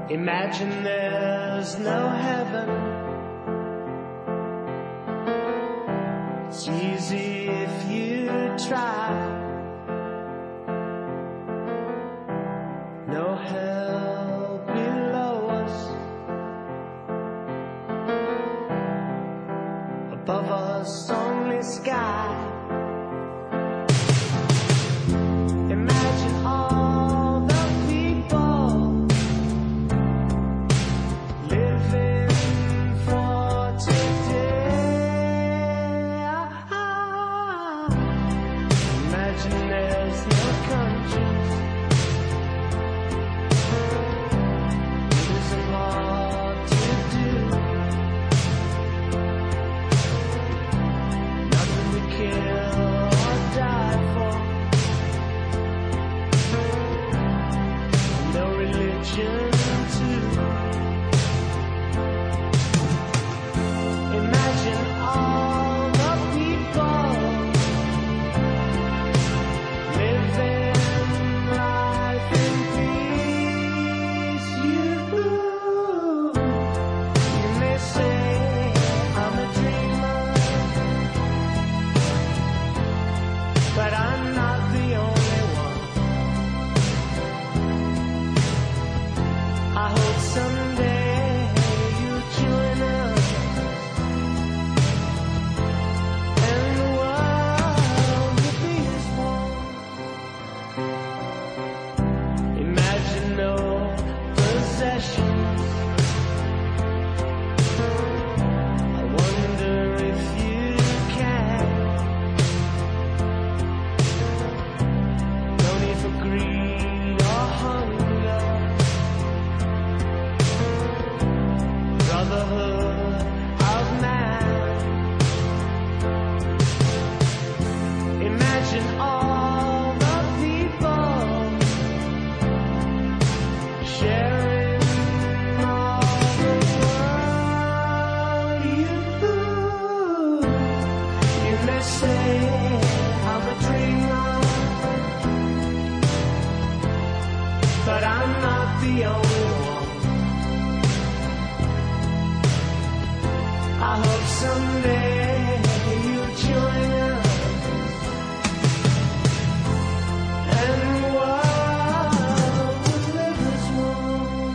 Imagine there's no heaven. It's easy if you try. No hell below us. Above us only sky. Imagine all the people living for today. Imagine there's no countries. It isn't hard to do. Nothing to kill or die for. No religion too. Imagine all the people living life in peace. You may say I'm a dreamer, but I'm not the only one. I hope someday you'll join us, and the world will be as one. Imagine no possessions. I wonder if you can. No need for greed or hunger. Brotherhood of man. Imagine all the people sharing all the world. You may say I'm a dreamer, but I'm not the only one. I hope someday you'll join us, and the world will live as one.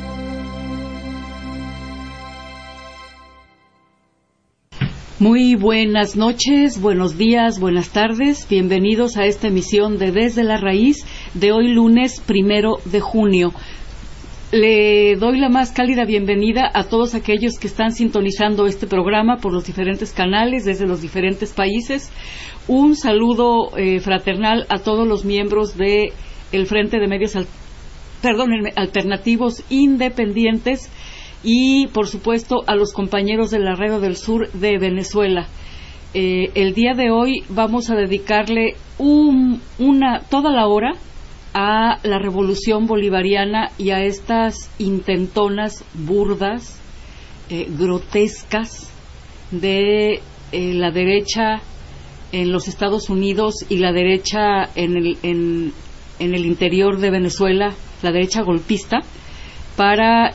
Muy buenas noches, buenos días, buenas tardes. Bienvenidos a esta emisión de Desde la Raíz de hoy lunes 1 de junio. Le doy la más cálida bienvenida a todos aquellos que están sintonizando este programa por los diferentes canales desde los diferentes países. Un saludo fraternal a todos los miembros de el Frente de Medios Alternativos Independientes y, por supuesto, a los compañeros de la Radio del Sur de Venezuela. El día de hoy vamos a dedicarle toda la hora a la revolución bolivariana y a estas intentonas burdas, grotescas de la derecha en los Estados Unidos y la derecha en el interior de Venezuela, la derecha golpista, para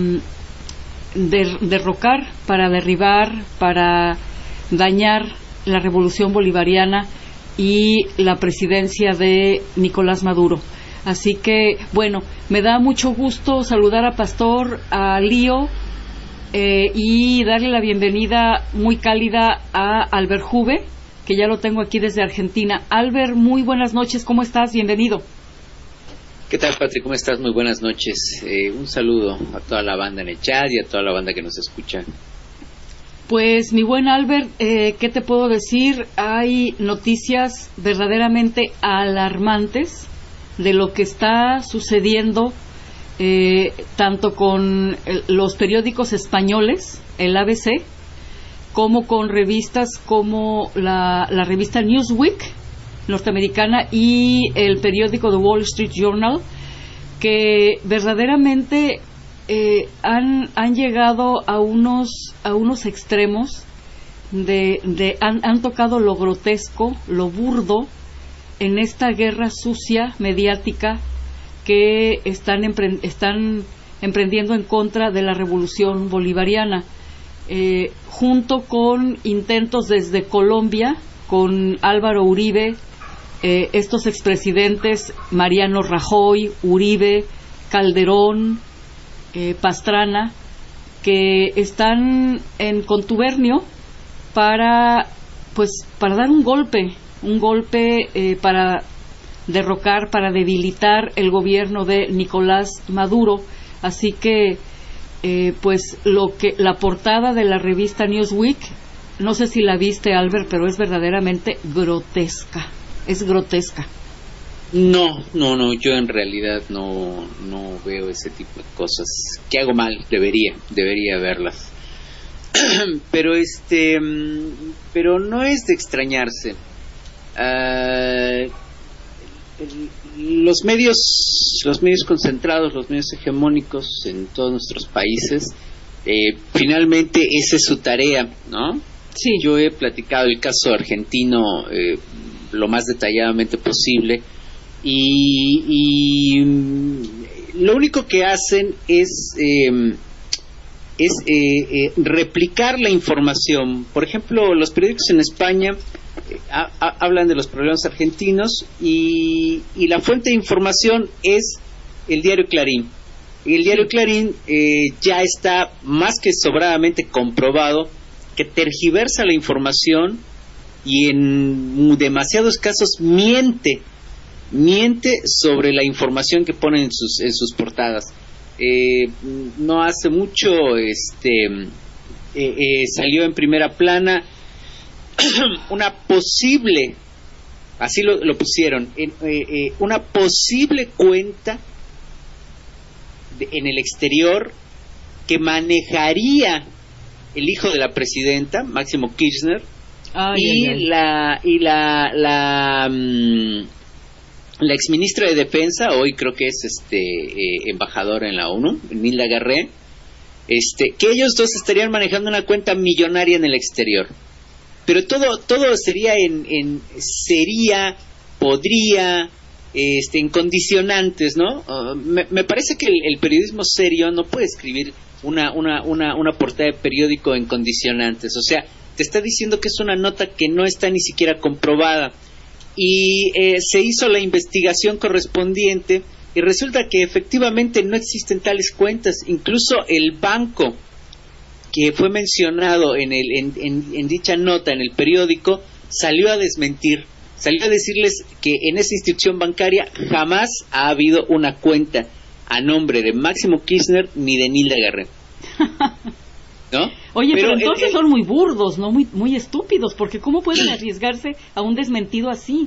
derrocar, para derribar, para dañar la revolución bolivariana y la presidencia de Nicolás Maduro. Así que, bueno, me da mucho gusto saludar a Pastor, a Lío, y darle la bienvenida muy cálida a Albert Juve, que ya lo tengo aquí desde Argentina. Albert, muy buenas noches, ¿cómo estás? Bienvenido. ¿Qué tal, Patrick? ¿Cómo estás? Muy buenas noches. Un saludo a toda la banda en el chat y a toda la banda que nos escucha. Pues, mi buen Albert, ¿qué te puedo decir? Hay noticias verdaderamente alarmantes de lo que está sucediendo, tanto con los periódicos españoles, el ABC, como con revistas como la revista Newsweek norteamericana y el periódico The Wall Street Journal, que verdaderamente han llegado a unos extremos han tocado lo grotesco, lo burdo en esta guerra sucia mediática que están emprendiendo en contra de la revolución bolivariana, junto con intentos desde Colombia, con Álvaro Uribe, estos expresidentes Mariano Rajoy, Uribe, Calderón, Pastrana, que están en contubernio para dar un golpe para derrocar, para debilitar el gobierno de Nicolás Maduro. Así que la portada de la revista Newsweek, no sé si la viste, Albert, pero es verdaderamente grotesca. Es grotesca. No, yo en realidad no veo ese tipo de cosas. ¿Qué hago mal? Debería verlas. Pero no es de extrañarse. Los medios concentrados, los medios hegemónicos en todos nuestros países, finalmente esa es su tarea, ¿no? Sí. Yo he platicado el caso argentino lo más detalladamente posible y lo único que hacen es replicar la información. Por ejemplo, los periódicos en España hablan de los problemas argentinos y la fuente de información es el diario Clarín. Y el diario Clarín ya está más que sobradamente comprobado que tergiversa la información y en demasiados casos miente sobre la información que ponen en sus portadas. No hace mucho salió en primera plana una posible, así lo pusieron, una posible cuenta en el exterior que manejaría el hijo de la presidenta, Máximo Kirchner, la exministra de Defensa, hoy creo que es embajadora en la ONU, Nilda Garré, que ellos dos estarían manejando una cuenta millonaria en el exterior. Pero todo sería podría, en condicionantes, ¿no? Me parece que el periodismo serio no puede escribir una portada de periódico en condicionantes. O sea, te está diciendo que es una nota que no está ni siquiera comprobada. Y se hizo la investigación correspondiente y resulta que efectivamente no existen tales cuentas. Incluso el banco que fue mencionado en dicha nota en el periódico salió a decirles que en esa institución bancaria jamás ha habido una cuenta a nombre de Máximo Kirchner ni de Nilda Garré, ¿no? Oye, pero entonces son muy burdos, ¿no? Muy estúpidos, porque ¿cómo pueden arriesgarse a un desmentido así?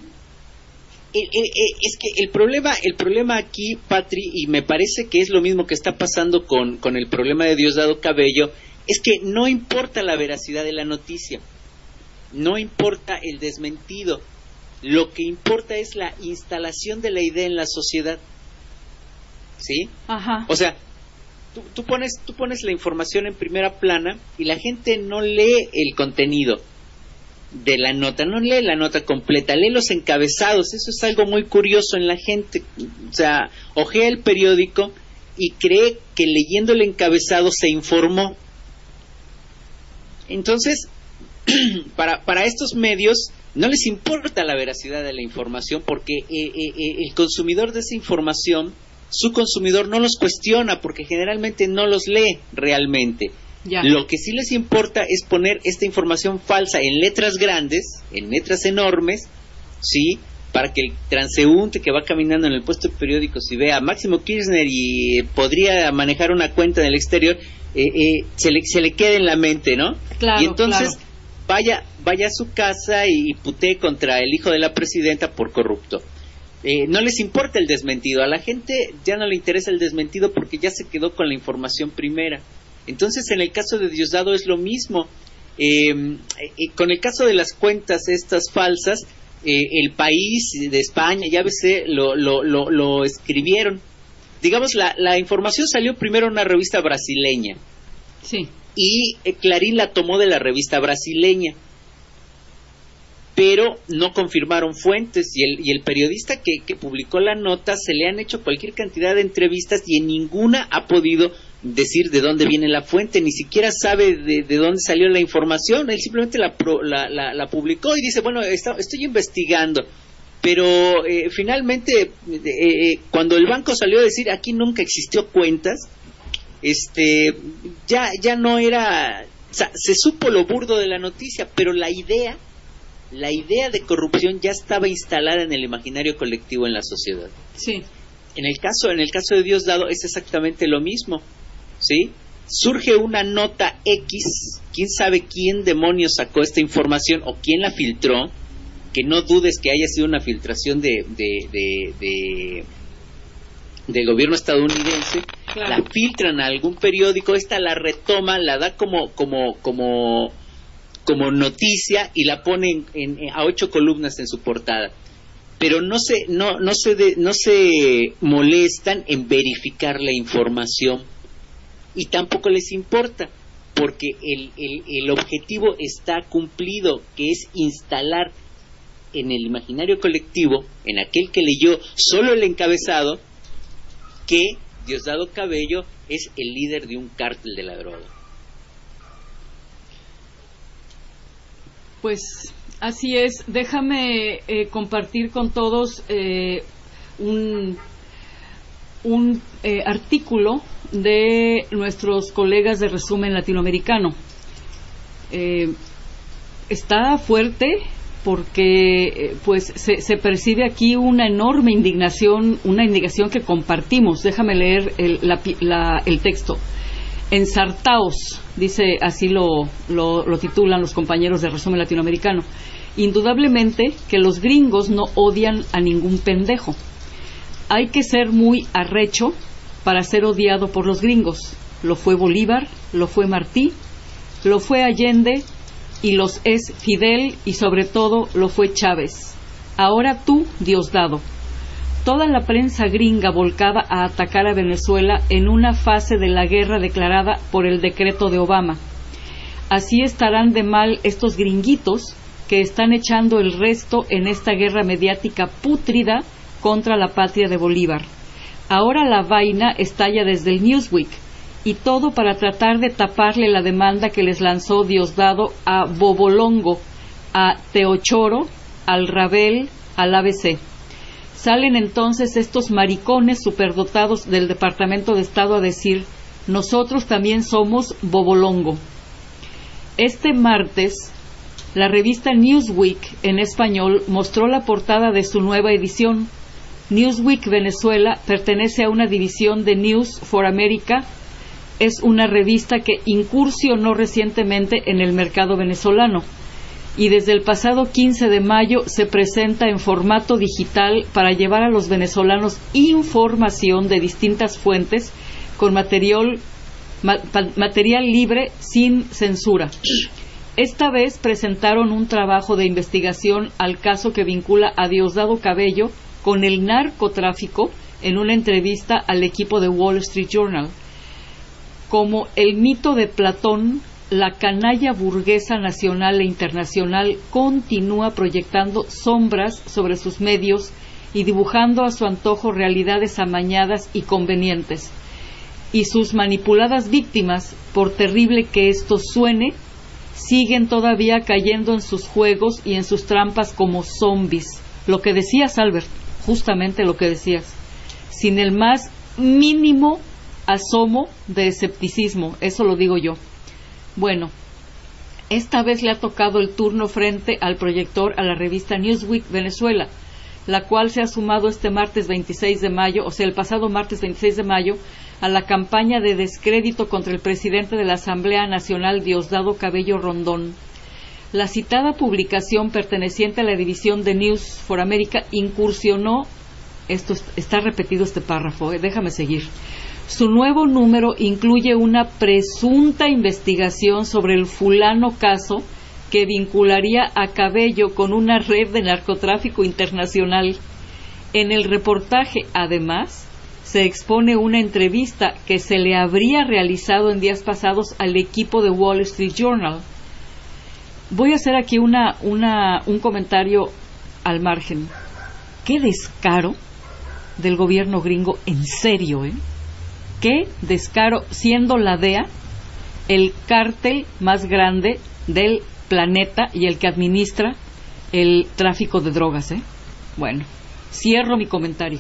Es que el problema aquí, Patri, y me parece que es lo mismo que está pasando con el problema de Diosdado Cabello, es que no importa la veracidad de la noticia, no importa el desmentido, lo que importa es la instalación de la idea en la sociedad, ¿sí? Ajá. O sea, tú pones la información en primera plana y la gente no lee el contenido de la nota, no lee la nota completa, lee los encabezados. Eso es algo muy curioso en la gente. O sea, ojea el periódico y cree que leyendo el encabezado se informó. Entonces, para estos medios no les importa la veracidad de la información, porque el consumidor de esa información, su consumidor no los cuestiona, porque generalmente no los lee realmente. Ya. Lo que sí les importa es poner esta información falsa en letras grandes, en letras enormes, ¿sí? Para que el transeúnte que va caminando en el puesto de periódicos y vea a Máximo Kirchner y podría manejar una cuenta en el exterior, se le quede en la mente, ¿no? Claro, y entonces claro. vaya a su casa y putee contra el hijo de la presidenta por corrupto. No les importa el desmentido, a la gente ya no le interesa el desmentido porque ya se quedó con la información primera. Entonces, en el caso de Diosdado es lo mismo. Con el caso de las cuentas estas falsas, El País de España, ya ves, lo escribieron. Digamos, la información salió primero en una revista brasileña. Sí. Y Clarín la tomó de la revista brasileña. pero no confirmaron fuentes, y el periodista que publicó la nota se le han hecho cualquier cantidad de entrevistas y en ninguna ha podido decir de dónde viene la fuente, ni siquiera sabe de dónde salió la información. Él simplemente la publicó y dice, bueno, estoy investigando. Pero finalmente, cuando el banco salió a decir aquí nunca existió cuentas, ya no era, o sea, se supo lo burdo de la noticia, pero la idea de corrupción ya estaba instalada en el imaginario colectivo en la sociedad. Sí. En el caso de Diosdado es exactamente lo mismo, ¿sí? Surge una nota X, quién sabe quién demonios sacó esta información o quién la filtró, que no dudes que haya sido una filtración del gobierno estadounidense. Claro. La filtran a algún periódico, esta la retoma, la da como noticia y la pone a 8 columnas en su portada. Pero no se molestan en verificar la información y tampoco les importa, porque el objetivo está cumplido, que es instalar en el imaginario colectivo, en aquel que leyó solo el encabezado, que Diosdado Cabello es el líder de un cártel de la droga. Pues así es. Déjame compartir con todos un artículo de nuestros colegas de Resumen Latinoamericano. Está fuerte porque pues se percibe aquí una enorme indignación, una indignación que compartimos. Déjame leer el texto. Ensartaos, dice, así lo titulan los compañeros de Resumen Latinoamericano. Indudablemente que los gringos no odian a ningún pendejo. Hay que ser muy arrecho para ser odiado por los gringos. Lo fue Bolívar, lo fue Martí, lo fue Allende y los es Fidel y sobre todo lo fue Chávez. Ahora tú, Diosdado. Toda la prensa gringa volcada a atacar a Venezuela en una fase de la guerra declarada por el decreto de Obama. Así estarán de mal estos gringuitos que están echando el resto en esta guerra mediática pútrida contra la patria de Bolívar. Ahora la vaina estalla desde el Newsweek, y todo para tratar de taparle la demanda que les lanzó Diosdado a Bobolongo, a Teochoro, al Rabel, al ABC. Salen entonces estos maricones superdotados del Departamento de Estado a decir, nosotros también somos Bobolongo. Este martes, la revista Newsweek en español mostró la portada de su nueva edición. Newsweek Venezuela pertenece a una división de News for America. Es una revista que incursionó recientemente en el mercado venezolano y desde el pasado 15 de mayo se presenta en formato digital para llevar a los venezolanos información de distintas fuentes con material libre sin censura. Esta vez presentaron un trabajo de investigación al caso que vincula a Diosdado Cabello con el narcotráfico en una entrevista al equipo de Wall Street Journal. Como el mito de Platón, la canalla burguesa nacional e internacional continúa proyectando sombras sobre sus medios y dibujando a su antojo realidades amañadas y convenientes. Y sus manipuladas víctimas, por terrible que esto suene, siguen todavía cayendo en sus juegos y en sus trampas como zombies. Lo que decías, Albert, justamente lo que decías, sin el más mínimo asomo de escepticismo, eso lo digo yo. Bueno, esta vez le ha tocado el turno frente al proyector a la revista Newsweek Venezuela, la cual se ha sumado este martes 26 de mayo, o sea, el pasado martes 26 de mayo, a la campaña de descrédito contra el presidente de la Asamblea Nacional, Diosdado Cabello Rondón. La citada publicación perteneciente a la división de News for America incursionó, esto está repetido este párrafo, déjame seguir. Su nuevo número incluye una presunta investigación sobre el fulano caso que vincularía a Cabello con una red de narcotráfico internacional. En el reportaje, además, se expone una entrevista que se le habría realizado en días pasados al equipo de Wall Street Journal. voy a hacer aquí un comentario al margen. Qué descaro del gobierno gringo, en serio, qué descaro, siendo la DEA el cártel más grande del planeta y el que administra el tráfico de drogas, Bueno, cierro mi comentario.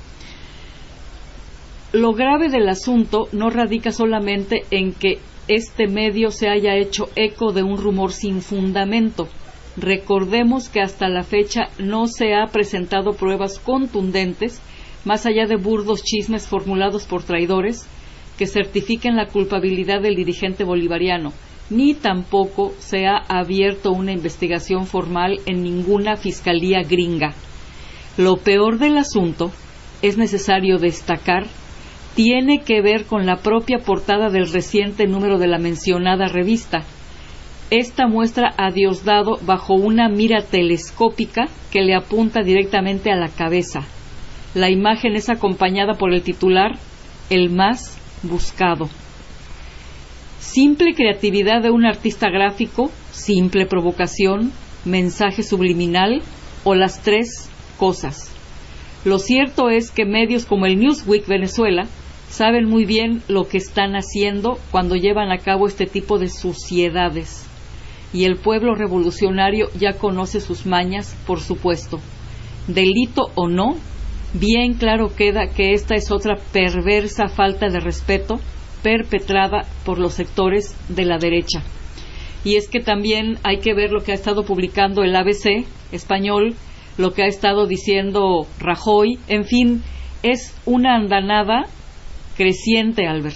Lo grave del asunto no radica solamente en que este medio se haya hecho eco de un rumor sin fundamento. Recordemos que hasta la fecha no se ha presentado pruebas contundentes, más allá de burdos chismes formulados por traidores, que certifiquen la culpabilidad del dirigente bolivariano, ni tampoco se ha abierto una investigación formal en ninguna fiscalía gringa. Lo peor del asunto, es necesario destacar, tiene que ver con la propia portada del reciente número de la mencionada revista. Esta muestra a Diosdado bajo una mira telescópica que le apunta directamente a la cabeza. La imagen es acompañada por el titular, "El más buscado". Simple creatividad de un artista gráfico, simple provocación, mensaje subliminal o las tres cosas. Lo cierto es que medios como el Newsweek Venezuela saben muy bien lo que están haciendo cuando llevan a cabo este tipo de suciedades. Y el pueblo revolucionario ya conoce sus mañas, por supuesto. Delito o no, bien claro queda que esta es otra perversa falta de respeto perpetrada por los sectores de la derecha. Y es que también hay que ver lo que ha estado publicando el ABC español, lo que ha estado diciendo Rajoy, en fin, es una andanada creciente, Albert.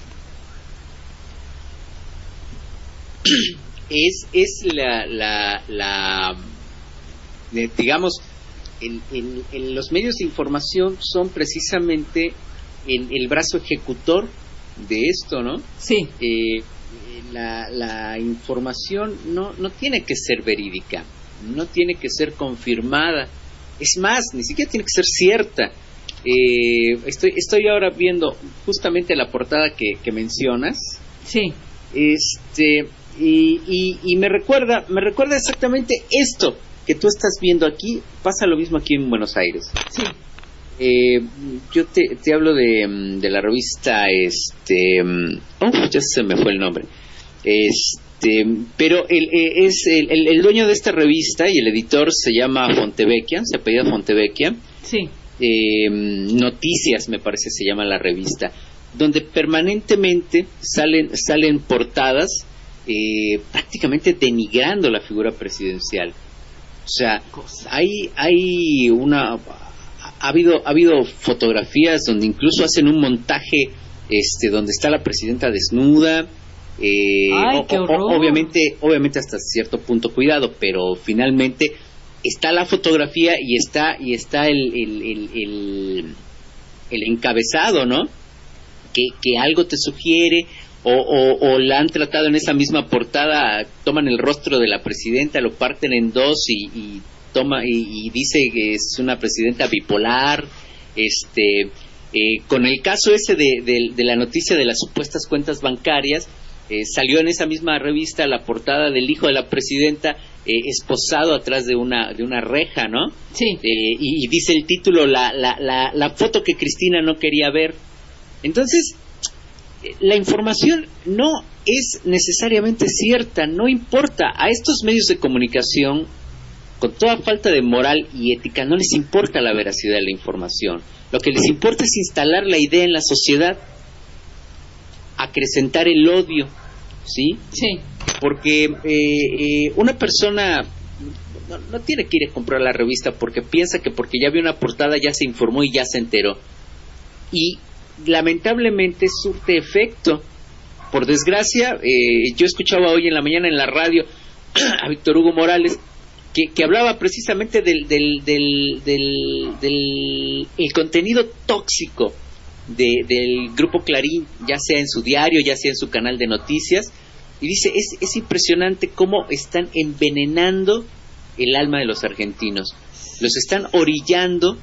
Es digamos, en los medios de información son precisamente el brazo ejecutor de esto, ¿no? Sí. La información no tiene que ser verídica, no tiene que ser confirmada, es más, ni siquiera tiene que ser cierta. Estoy ahora viendo justamente la portada que mencionas. Sí. Y me recuerda exactamente esto que tú estás viendo aquí. Pasa lo mismo aquí en Buenos Aires. Sí. Yo te hablo de la revista ya se me fue el nombre. Pero el dueño de esta revista y el editor se llama Fontevecchia, se apellida Fontevecchia. Sí. Noticias, me parece se llama la revista, donde permanentemente salen portadas prácticamente denigrando la figura presidencial. O sea, ha habido fotografías donde incluso hacen un montaje donde está la presidenta desnuda. ¡Ay, qué horror! Obviamente hasta cierto punto cuidado, pero finalmente está la fotografía y está el encabezado, ¿no? Que algo te sugiere, o la han tratado en esa misma portada, toman el rostro de la presidenta, lo parten en dos y dice que es una presidenta bipolar. Con el caso ese de la noticia de las supuestas cuentas bancarias, salió en esa misma revista la portada del hijo de la presidenta esposado atrás de una reja, ¿no? Sí. Y dice el título, la foto que Cristina no quería ver. Entonces, la información no es necesariamente cierta, no importa. A estos medios de comunicación, con toda falta de moral y ética, no les importa la veracidad de la información. Lo que les importa es instalar la idea en la sociedad, acrecentar el odio, ¿sí? Sí. Porque una persona no tiene que ir a comprar la revista porque piensa que porque ya vio una portada ya se informó y ya se enteró. Y lamentablemente surte efecto. Por desgracia, yo escuchaba hoy en la mañana en la radio a Víctor Hugo Morales que hablaba precisamente del el contenido tóxico del Grupo Clarín, ya sea en su diario, ya sea en su canal de noticias, y dice, es impresionante cómo están envenenando el alma de los argentinos, los están orillando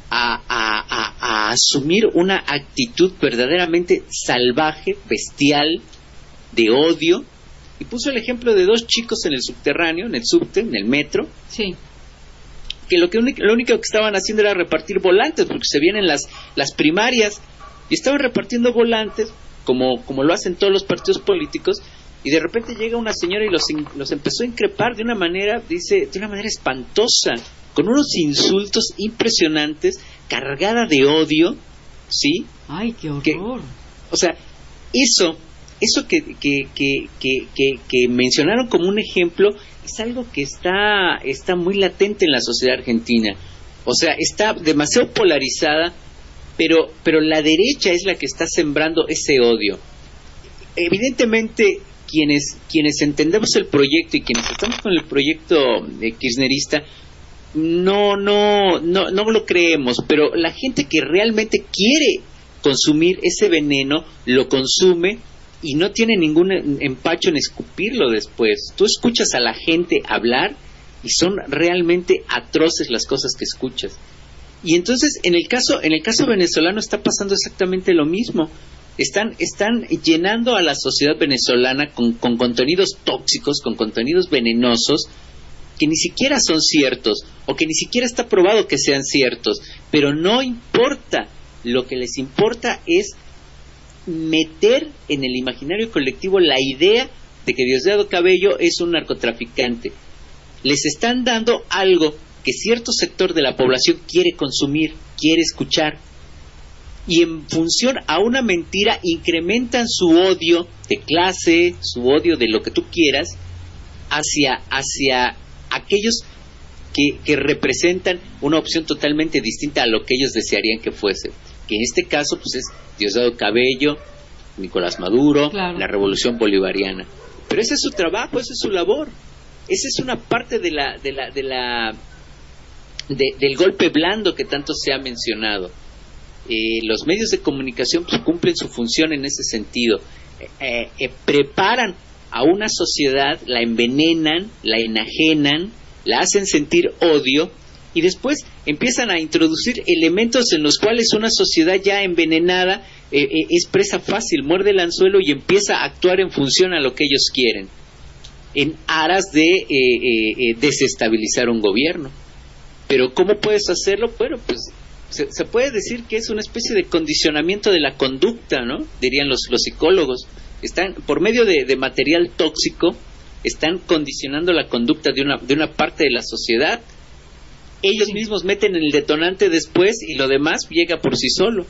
a asumir una actitud verdaderamente salvaje, bestial, de odio, y puso el ejemplo de 2 chicos en el subterráneo, en el subte, en el metro, Sí. que lo único que estaban haciendo era repartir volantes, porque se vienen las primarias, y estaban repartiendo volantes, como lo hacen todos los partidos políticos, y de repente llega una señora y los empezó a increpar de una manera, de una manera espantosa, con unos insultos impresionantes, cargada de odio, ¿sí? Ay, qué horror. O sea, eso que mencionaron como un ejemplo es algo que está muy latente en la sociedad argentina. O sea, está demasiado polarizada, pero la derecha es la que está sembrando ese odio. Evidentemente, quienes entendemos el proyecto y quienes estamos con el proyecto kirchnerista, no lo creemos, pero la gente que realmente quiere consumir ese veneno, lo consume y no tiene ningún empacho en escupirlo después. Tú escuchas a la gente hablar y son realmente atroces las cosas que escuchas. Y entonces, en el caso venezolano está pasando exactamente lo mismo. Están llenando a la sociedad venezolana con contenidos tóxicos, con contenidos venenosos, que ni siquiera son ciertos, o que ni siquiera está probado que sean ciertos, pero no importa. Lo que les importa es meter en el imaginario colectivo la idea de que Diosdado Cabello es un narcotraficante. Les están dando algo que cierto sector de la población quiere consumir, quiere escuchar, y en función a una mentira incrementan su odio de clase, su odio de lo que tú quieras, hacia aquellos que representan una opción totalmente distinta a lo que ellos desearían que fuese, que en este caso pues es Diosdado Cabello, Nicolás Maduro, claro, la revolución bolivariana. Pero ese es su trabajo, esa es su labor, esa es una parte del golpe blando que tanto se ha mencionado. Los medios de comunicación pues cumplen su función en ese sentido. Preparan a una sociedad, la envenenan, la enajenan, la hacen sentir odio, y después empiezan a introducir elementos en los cuales una sociedad ya envenenada es presa fácil, muerde el anzuelo y empieza a actuar en función a lo que ellos quieren, en aras de desestabilizar un gobierno. Pero ¿cómo puedes hacerlo? Bueno, pues se puede decir que es una especie de condicionamiento de la conducta, ¿no? Dirían los psicólogos. Están, por medio de material tóxico, están condicionando la conducta de una parte de la sociedad. Ellos mismos meten el detonante después y lo demás llega por sí solo.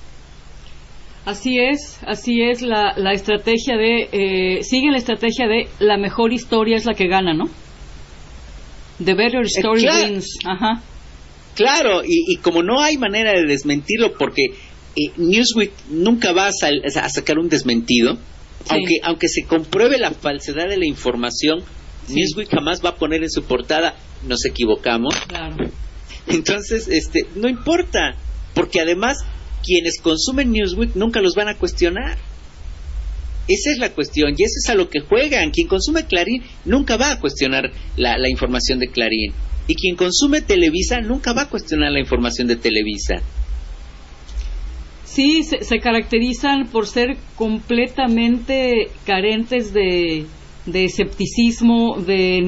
Así es la estrategia siguen la estrategia de la mejor historia es la que gana, ¿no? The better story wins. Ajá. Claro, y como no hay manera de desmentirlo, porque Newsweek nunca va a sacar un desmentido, sí, aunque se compruebe la falsedad de la información, sí, Newsweek jamás va a poner en su portada nos equivocamos. Claro. Entonces, no importa, porque además quienes consumen Newsweek nunca los van a cuestionar. Esa es la cuestión, y eso es a lo que juegan. Quien consume Clarín nunca va a cuestionar la información de Clarín, y quien consume Televisa nunca va a cuestionar la información de Televisa. Sí, se caracterizan por ser completamente carentes de escepticismo, de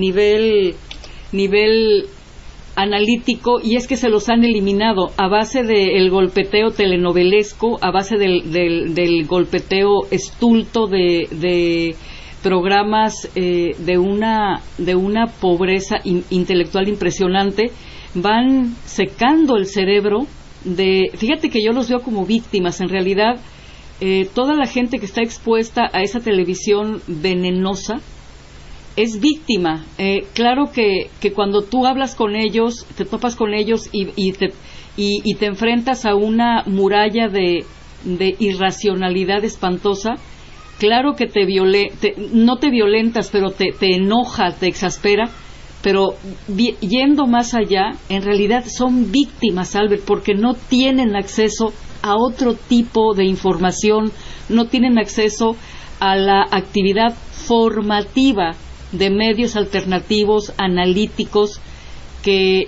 nivel analítico, y es que se los han eliminado a base del golpeteo telenovelesco, a base del golpeteo estulto de programas de una pobreza intelectual impresionante. Van secando el cerebro fíjate que yo los veo como víctimas. En realidad, toda la gente que está expuesta a esa televisión venenosa es víctima. Claro que cuando tú hablas con ellos, te topas con ellos y te enfrentas a una muralla de irracionalidad espantosa, claro que no te violentas, pero te enoja, te exaspera. Pero yendo más allá, en realidad son víctimas, Albert, porque no tienen acceso a otro tipo de información, no tienen acceso a la actividad formativa de medios alternativos, analíticos, que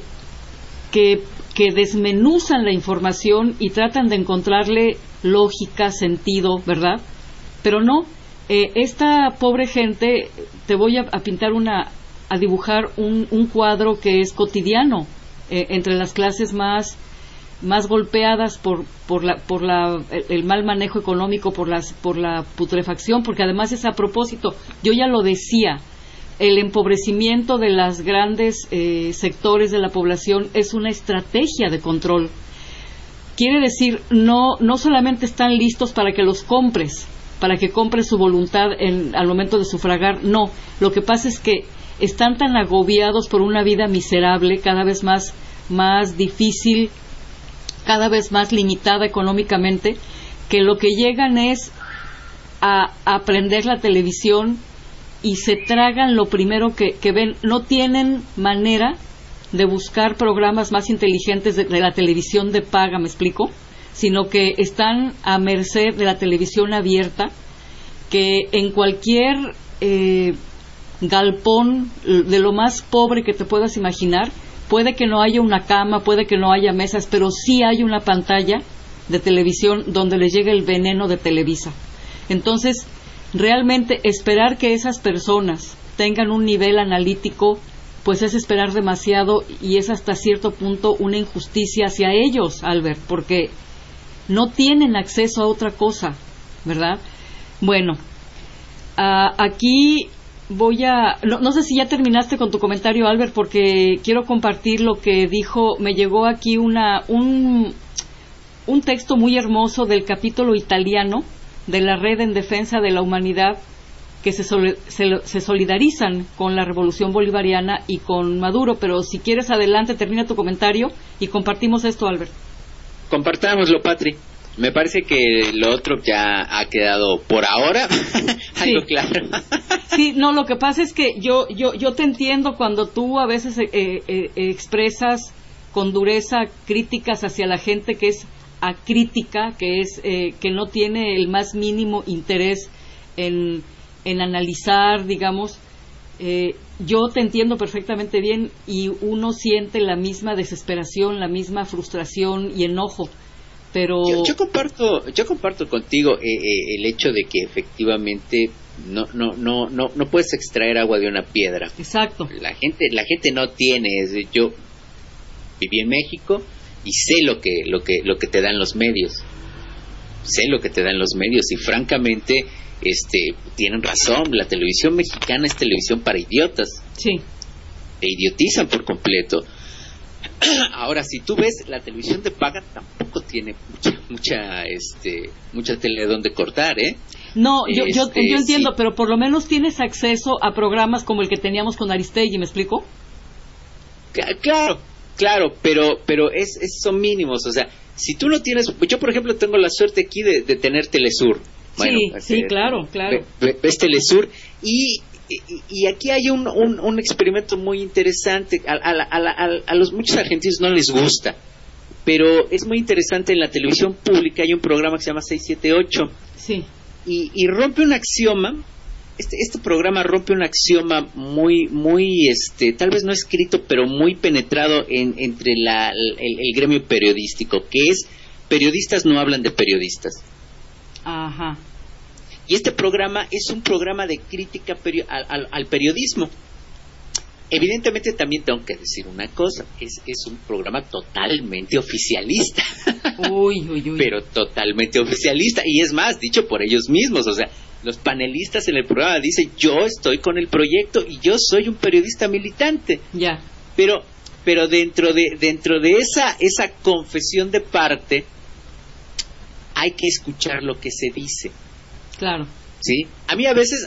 desmenuzan la información y tratan de encontrarle lógica, sentido, ¿verdad? Pero no, esta pobre gente, te voy a pintar a dibujar un cuadro que es cotidiano entre las clases más golpeadas por el mal manejo económico, por la putrefacción, porque además es a propósito, yo ya lo decía, el empobrecimiento de los grandes sectores de la población es una estrategia de control. Quiere decir, no solamente están listos para que los compres, para que compres su voluntad al momento de sufragar, no. Lo que pasa es que están tan agobiados por una vida miserable, cada vez más difícil, cada vez más limitada económicamente, que lo que llegan es a aprender la televisión y se tragan lo primero que ven. No tienen manera de buscar programas más inteligentes de la televisión de paga, ¿me explico? Sino que están a merced de la televisión abierta, que en cualquier galpón de lo más pobre que te puedas imaginar, puede que no haya una cama, puede que no haya mesas, pero sí hay una pantalla de televisión donde les llega el veneno de Televisa. Entonces, realmente esperar que esas personas tengan un nivel analítico, pues es esperar demasiado y es hasta cierto punto una injusticia hacia ellos, Albert, porque no tienen acceso a otra cosa, ¿verdad? Bueno, aquí voy a... No sé si ya terminaste con tu comentario, Albert, porque quiero compartir lo que dijo. Me llegó aquí un texto muy hermoso del capítulo italiano de la Red en Defensa de la Humanidad, que se solidarizan con la Revolución Bolivariana y con Maduro. Pero si quieres, adelante, termina tu comentario y compartimos esto, Albert. Compartámoslo, Patri. Me parece que lo otro ya ha quedado por ahora algo Sí. claro. Sí, no, lo que pasa es que yo te entiendo cuando tú a veces expresas con dureza críticas hacia la gente que es acrítica, que es que no tiene el más mínimo interés en analizar, digamos. Yo te entiendo perfectamente bien y uno siente la misma desesperación, la misma frustración y enojo. Pero Yo comparto contigo el hecho de que efectivamente no puedes extraer agua de una piedra. exacto. La gente no tiene. Yo viví en México y sé lo que te dan los medios. Sé lo que te dan los medios y francamente tienen razón. La televisión mexicana es televisión para idiotas. Sí. Te idiotizan por completo. Ahora, si tú ves, la televisión de paga tampoco tiene mucha tele donde cortar, ¿eh? No, yo entiendo, sí. pero por lo menos tienes acceso a programas como el que teníamos con Aristegui, ¿me explico? Claro, pero son mínimos. O sea, si tú no tienes, yo por ejemplo tengo la suerte aquí de tener Telesur. Bueno, sí, claro. ves Telesur y aquí hay un experimento muy interesante. A los muchos argentinos no les gusta, pero es muy interesante. En la televisión pública hay un programa que se llama 678 Sí. y rompe un axioma. Este programa rompe un axioma muy tal vez no escrito, pero muy penetrado entre el gremio periodístico, que es: periodistas no hablan de periodistas. Ajá. Y este programa es un programa de crítica al periodismo. Evidentemente también tengo que decir una cosa: es un programa totalmente oficialista. Uy. Pero totalmente oficialista, y es más, dicho por ellos mismos. O sea, los panelistas en el programa dicen: yo estoy con el proyecto y yo soy un periodista militante. Ya. Pero dentro de esa confesión de parte hay que escuchar lo que se dice. Claro. ¿Sí? A mí a veces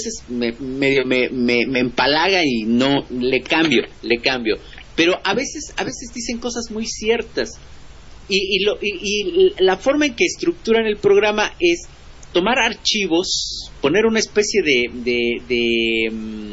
me empalaga y no le cambio, pero a veces dicen cosas muy ciertas y la forma en que estructuran el programa es tomar archivos, poner una especie de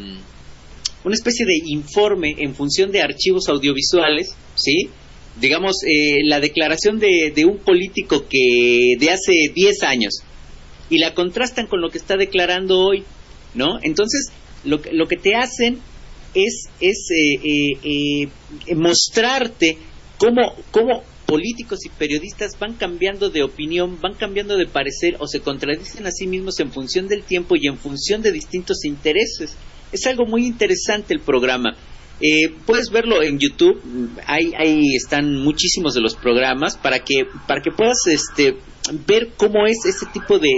informe en función de archivos audiovisuales, ¿sí? Digamos, la declaración de un político que de hace 10 años, y la contrastan con lo que está declarando hoy, ¿no? Entonces, lo que te hacen es mostrarte cómo políticos y periodistas van cambiando de opinión, van cambiando de parecer o se contradicen a sí mismos en función del tiempo y en función de distintos intereses. Es algo muy interesante el programa. Puedes verlo en YouTube, ahí están muchísimos de los programas para que puedas ver cómo es ese tipo de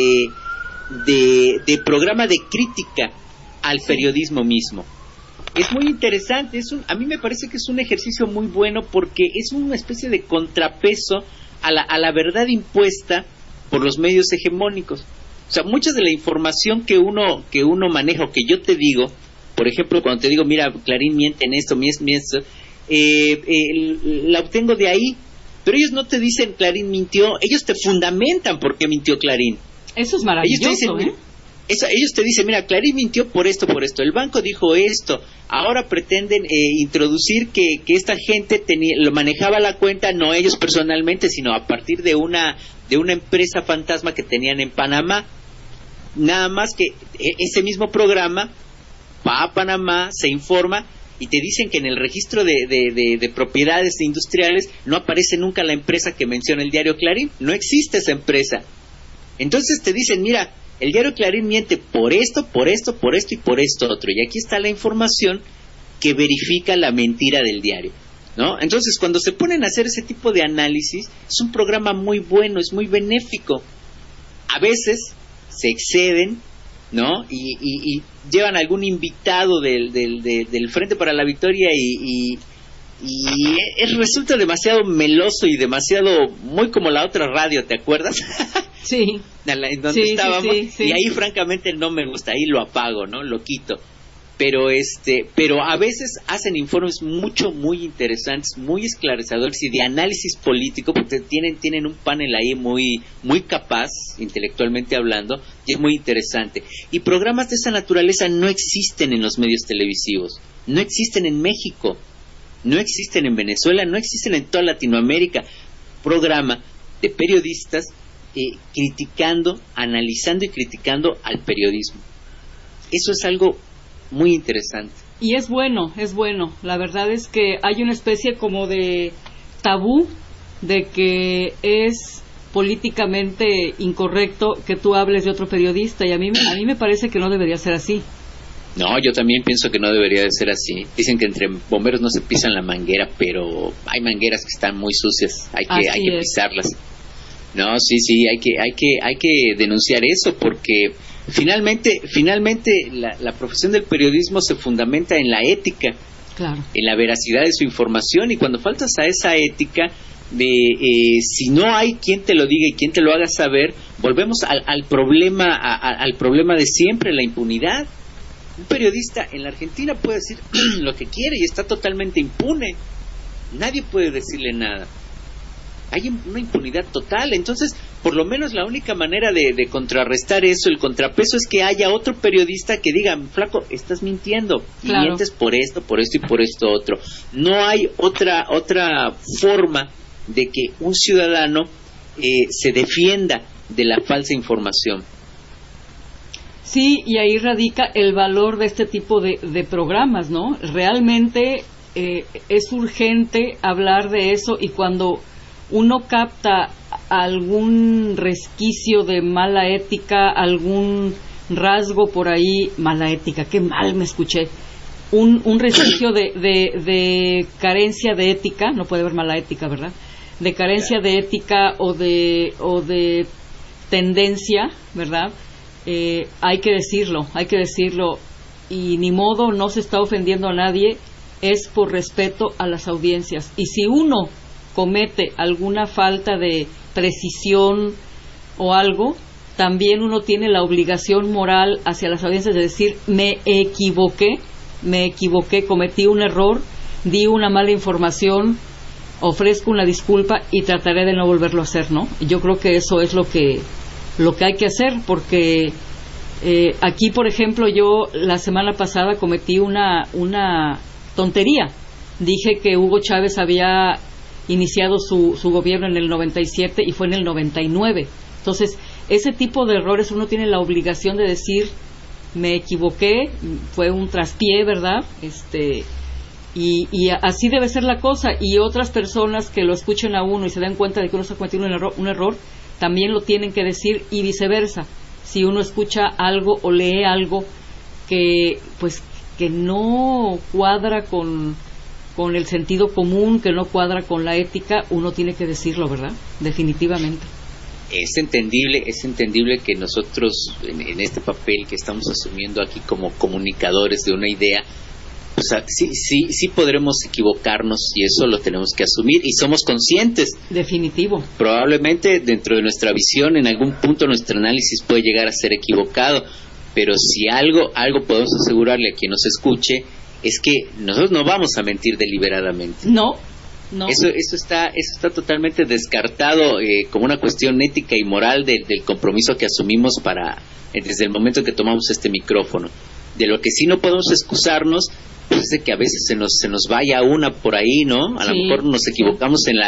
programa de crítica al periodismo mismo. Es muy interesante, a mí me parece que es un ejercicio muy bueno porque es una especie de contrapeso a la verdad impuesta por los medios hegemónicos. O sea, mucha de la información que uno maneja o que yo te digo, por ejemplo, cuando te digo, mira, Clarín miente en esto, la obtengo de ahí, pero ellos no te dicen Clarín mintió, ellos te fundamentan por qué mintió Clarín. Eso es maravilloso, ellos te dicen, mira, Clarín mintió por esto, el banco dijo esto, ahora pretenden introducir que esta gente lo manejaba la cuenta, no ellos personalmente, sino a partir de una empresa fantasma que tenían en Panamá. Nada más que ese mismo programa va a Panamá, se informa y te dicen que en el registro de propiedades industriales no aparece nunca la empresa que menciona el diario Clarín, no existe esa empresa. Entonces te dicen, mira, el diario Clarín miente por esto y por esto otro, y aquí está la información que verifica la mentira del diario, ¿no? Entonces, cuando se ponen a hacer ese tipo de análisis, es un programa muy bueno, es muy benéfico. A veces se exceden, ¿no? Y llevan algún invitado del Frente para la Victoria y resulta demasiado meloso y demasiado, muy como la otra radio, ¿te acuerdas? Sí. En donde estábamos, sí. Y ahí francamente no me gusta, ahí lo apago, ¿no? Lo quito. Pero a veces hacen informes muy interesantes, muy esclarecedores y de análisis político, porque tienen un panel ahí muy capaz, intelectualmente hablando, y es muy interesante. Y programas de esa naturaleza no existen en los medios televisivos, no existen en México, no existen en Venezuela, no existen en toda Latinoamérica. Programa de periodistas analizando y criticando al periodismo. Eso es algo muy interesante. Y es bueno. La verdad es que hay una especie como de tabú de que es políticamente incorrecto que tú hables de otro periodista, y a mí me parece que no debería ser así. No, yo también pienso que no debería de ser así. Dicen que entre bomberos no se pisan la manguera, pero hay mangueras que están muy sucias, hay que pisarlas. No, sí, hay que denunciar eso, porque finalmente la profesión del periodismo se fundamenta en la ética, claro, en la veracidad de su información, y cuando faltas a esa ética, si no hay quien te lo diga y quien te lo haga saber, volvemos al problema de siempre, la impunidad. Un periodista en la Argentina puede decir lo que quiere y está totalmente impune, nadie puede decirle nada. Hay una impunidad total. Entonces, por lo menos la única manera de contrarrestar eso, el contrapeso, es que haya otro periodista que diga, flaco, estás mintiendo, claro, y mientes por esto y por esto otro. No hay otra forma de que un ciudadano se defienda de la falsa información. Sí, y ahí radica el valor de este tipo de programas, ¿no? Realmente es urgente hablar de eso, y cuando uno capta algún resquicio de mala ética, algún rasgo por ahí, mala ética, qué mal me escuché, un resquicio de carencia de ética, no puede haber mala ética, ¿verdad? De carencia de ética o de tendencia, ¿verdad? Hay que decirlo, y ni modo, no se está ofendiendo a nadie, es por respeto a las audiencias. Y si uno comete alguna falta de precisión o algo, también uno tiene la obligación moral hacia las audiencias de decir, me equivoqué, cometí un error, di una mala información, ofrezco una disculpa y trataré de no volverlo a hacer, ¿no? Yo creo que eso es lo que hay que hacer, porque aquí, por ejemplo, yo la semana pasada cometí una tontería. Dije que Hugo Chávez había iniciado su gobierno en el 97 y fue en el 99. Entonces, ese tipo de errores uno tiene la obligación de decir, me equivoqué, fue un traspié, ¿verdad? Y así debe ser la cosa, y otras personas que lo escuchen a uno y se den cuenta de que uno está cometiendo un error, también lo tienen que decir, y viceversa. Si uno escucha algo o lee algo que no cuadra con el sentido común, que no cuadra con la ética, uno tiene que decirlo, ¿verdad? Definitivamente. Es entendible que nosotros en este papel que estamos asumiendo aquí como comunicadores de una idea, o sea, sí podremos equivocarnos, y eso lo tenemos que asumir, y somos conscientes. Definitivo. Probablemente dentro de nuestra visión, en algún punto nuestro análisis puede llegar a ser equivocado, pero si algo podemos asegurarle a quien nos escuche, es que nosotros no vamos a mentir deliberadamente. No. Eso está totalmente descartado como una cuestión ética y moral del compromiso que asumimos desde el momento que tomamos este micrófono. De lo que sí no podemos excusarnos, pues es de que a veces se nos vaya una por ahí, ¿no? A lo mejor nos equivocamos en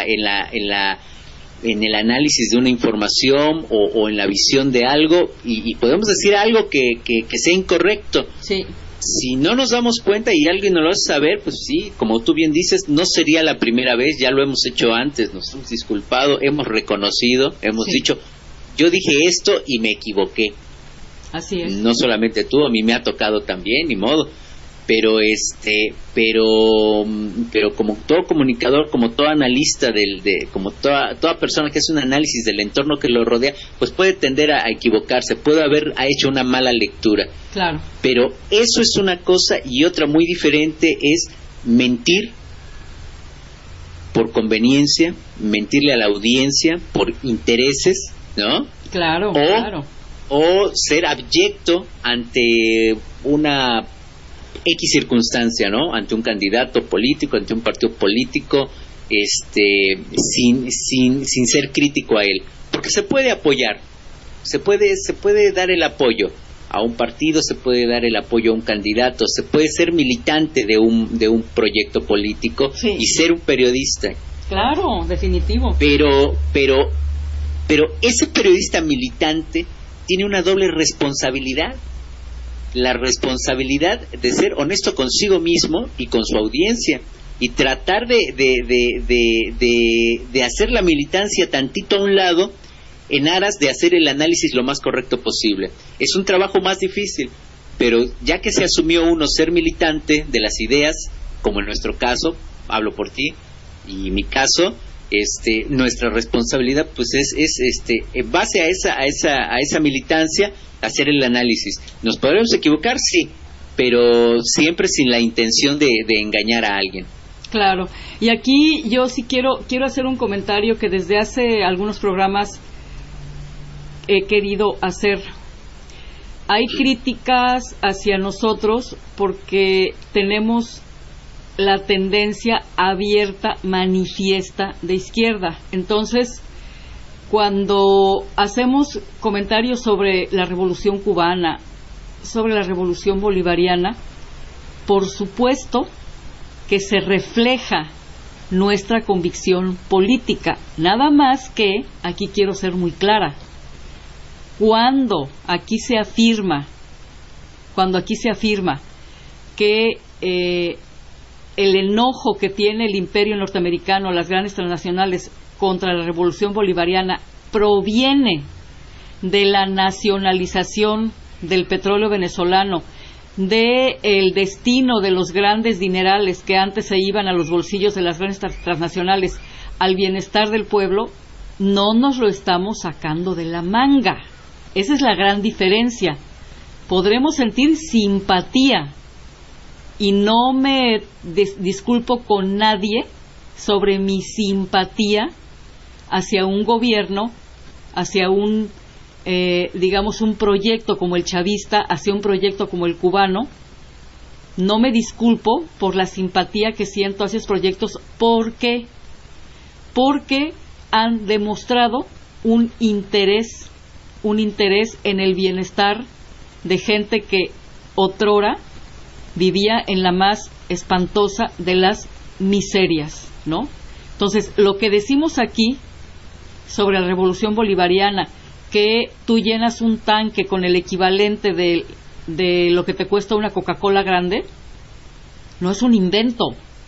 el análisis de una información o en la visión de algo, y podemos decir algo que sea incorrecto. Sí. Si no nos damos cuenta y alguien nos lo hace saber, pues sí, como tú bien dices, no sería la primera vez, ya lo hemos hecho antes, nos hemos disculpado, hemos reconocido, hemos dicho, yo dije esto y me equivoqué. Así es. No solamente tú, a mí me ha tocado también, ni modo. Pero como todo comunicador, como todo analista como toda persona que hace un análisis del entorno que lo rodea, pues puede tender a equivocarse, puede haber hecho una mala lectura. Claro. Pero eso es una cosa, y otra muy diferente es mentir por conveniencia, mentirle a la audiencia por intereses, ¿no? Claro. O ser abyecto ante una X circunstancia, ¿no? Ante un candidato político, ante un partido político, sin ser crítico a él, porque se puede apoyar, se puede dar el apoyo a un partido, se puede dar el apoyo a un candidato, se puede ser militante de un proyecto político y ser un periodista. Claro, definitivo. Pero ese periodista militante tiene una doble responsabilidad. La responsabilidad de ser honesto consigo mismo y con su audiencia, y tratar de hacer la militancia tantito a un lado en aras de hacer el análisis lo más correcto posible. Es un trabajo más difícil, pero ya que se asumió uno ser militante de las ideas, como en nuestro caso, hablo por ti y mi caso, nuestra responsabilidad pues es en base a esa militancia, hacer el análisis. ¿Nos podremos equivocar? Sí, pero siempre sin la intención de engañar a alguien. Claro, y aquí yo sí quiero hacer un comentario que desde hace algunos programas he querido hacer. Hay críticas hacia nosotros porque tenemos la tendencia abierta, manifiesta de izquierda. Entonces, cuando hacemos comentarios sobre la Revolución Cubana, sobre la Revolución Bolivariana, por supuesto que se refleja nuestra convicción política. Nada más que, aquí quiero ser muy clara, cuando aquí se afirma que el enojo que tiene el imperio norteamericano, las grandes transnacionales, contra la Revolución Bolivariana proviene de la nacionalización del petróleo venezolano, del destino de los grandes dinerales que antes se iban a los bolsillos de las grandes transnacionales al bienestar del pueblo, no nos lo estamos sacando de la manga. Esa es la gran diferencia. Podremos sentir simpatía, y no me disculpo con nadie sobre mi simpatía hacia un gobierno, hacia un proyecto como el chavista, hacia un proyecto como el cubano. No me disculpo por la simpatía que siento hacia esos proyectos. ¿Por qué? Porque han demostrado un interés en el bienestar de gente que otrora vivía en la más espantosa de las miserias, ¿no? Entonces, lo que decimos aquí sobre la Revolución Bolivariana, que tú llenas un tanque con el equivalente de lo que te cuesta una Coca-Cola grande, no es un invento,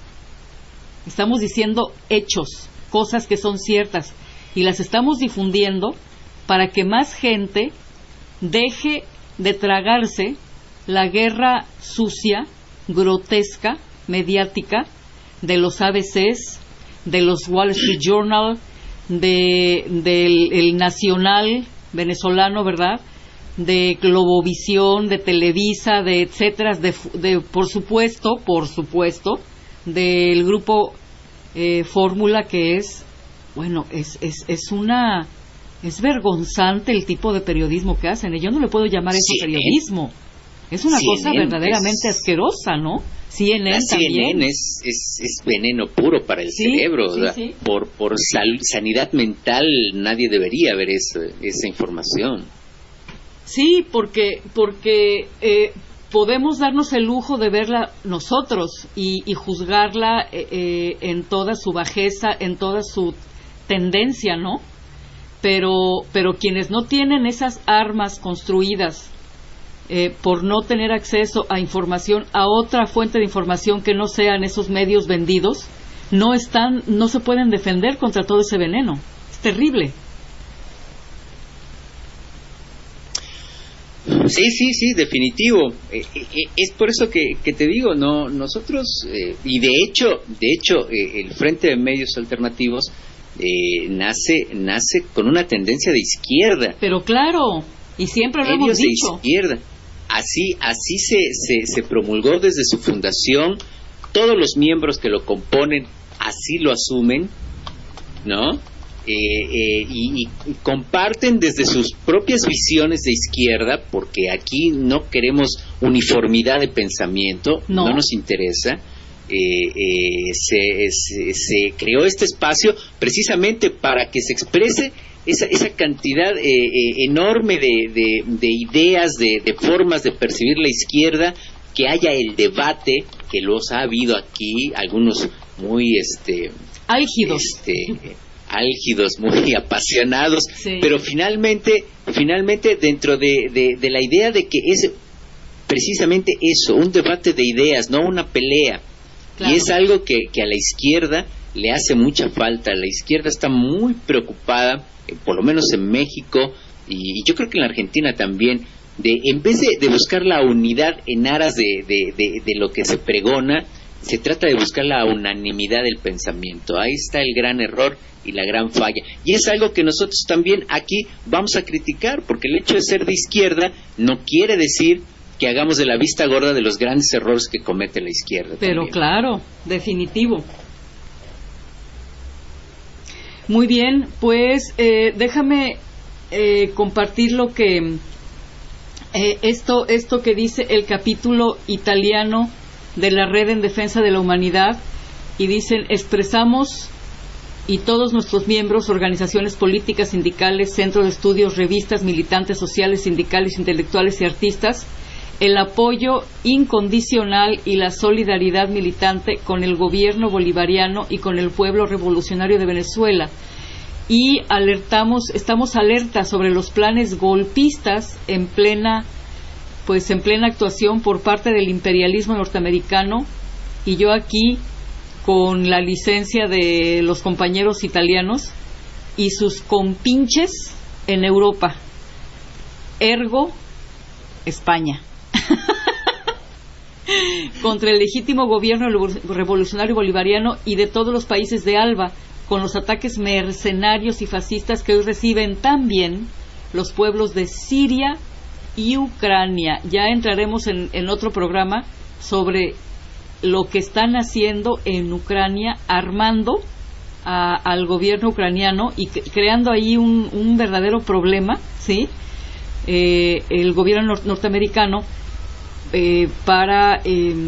estamos diciendo hechos, cosas que son ciertas, y las estamos difundiendo para que más gente deje de tragarse la guerra sucia, grotesca, mediática de los ABCs, de los Wall Street Journal, del el Nacional venezolano, ¿verdad?, de Globovisión, de Televisa, de etcétera, de por supuesto, del grupo Fórmula, que es, bueno, es vergonzante el tipo de periodismo que hacen. Yo no le puedo llamar eso periodismo. Es una cosa verdaderamente asquerosa, ¿no? CNN también. es veneno puro para el cerebro. Sí. Por sanidad mental nadie debería ver esa información. Sí, porque podemos darnos el lujo de verla nosotros y juzgarla en toda su bajeza, en toda su tendencia, ¿no? Pero quienes no tienen esas armas construidas por no tener acceso a información, a otra fuente de información que no sean esos medios vendidos, no se pueden defender contra todo ese veneno. Es terrible. Sí, definitivo. Es por eso que te digo, no, nosotros y de hecho el Frente de Medios Alternativos nace con una tendencia de izquierda. Pero claro, y siempre lo hemos dicho. De izquierda. Así se promulgó desde su fundación. Todos los miembros que lo componen así lo asumen, ¿no? Y comparten desde sus propias visiones de izquierda, porque aquí no queremos uniformidad de pensamiento, no nos interesa. Se creó este espacio precisamente para que se exprese esa cantidad enorme de ideas, de formas de percibir la izquierda, que haya el debate, que los ha habido aquí, algunos muy álgidos, muy apasionados, sí. Pero finalmente dentro de la idea de que es precisamente eso, un debate de ideas, no una pelea. Claro. Y es algo que a la izquierda le hace mucha falta. La izquierda está muy preocupada, por lo menos en México, y yo creo que en la Argentina también, en vez de buscar la unidad en aras de lo que se pregona, se trata de buscar la unanimidad del pensamiento. Ahí está el gran error y la gran falla. Y es algo que nosotros también aquí vamos a criticar, porque el hecho de ser de izquierda no quiere decir que hagamos de la vista gorda de los grandes errores que comete la izquierda. Pero también. Claro, definitivo. Muy bien, pues déjame compartir lo que esto que dice el capítulo italiano de la Red en Defensa de la Humanidad, y dicen: expresamos, y todos nuestros miembros, organizaciones políticas, sindicales, centros de estudios, revistas, militantes sociales, sindicales, intelectuales y artistas, el apoyo incondicional y la solidaridad militante con el gobierno bolivariano y con el pueblo revolucionario de Venezuela, y estamos alertas sobre los planes golpistas en plena actuación por parte del imperialismo norteamericano. Y yo aquí, con la licencia de los compañeros italianos y sus compinches en Europa, ergo España, contra el legítimo gobierno revolucionario bolivariano y de todos los países de ALBA, con los ataques mercenarios y fascistas que hoy reciben también los pueblos de Siria y Ucrania. Ya entraremos en otro programa sobre lo que están haciendo en Ucrania, armando al gobierno ucraniano y creando ahí un verdadero problema, ¿sí? El gobierno norteamericano para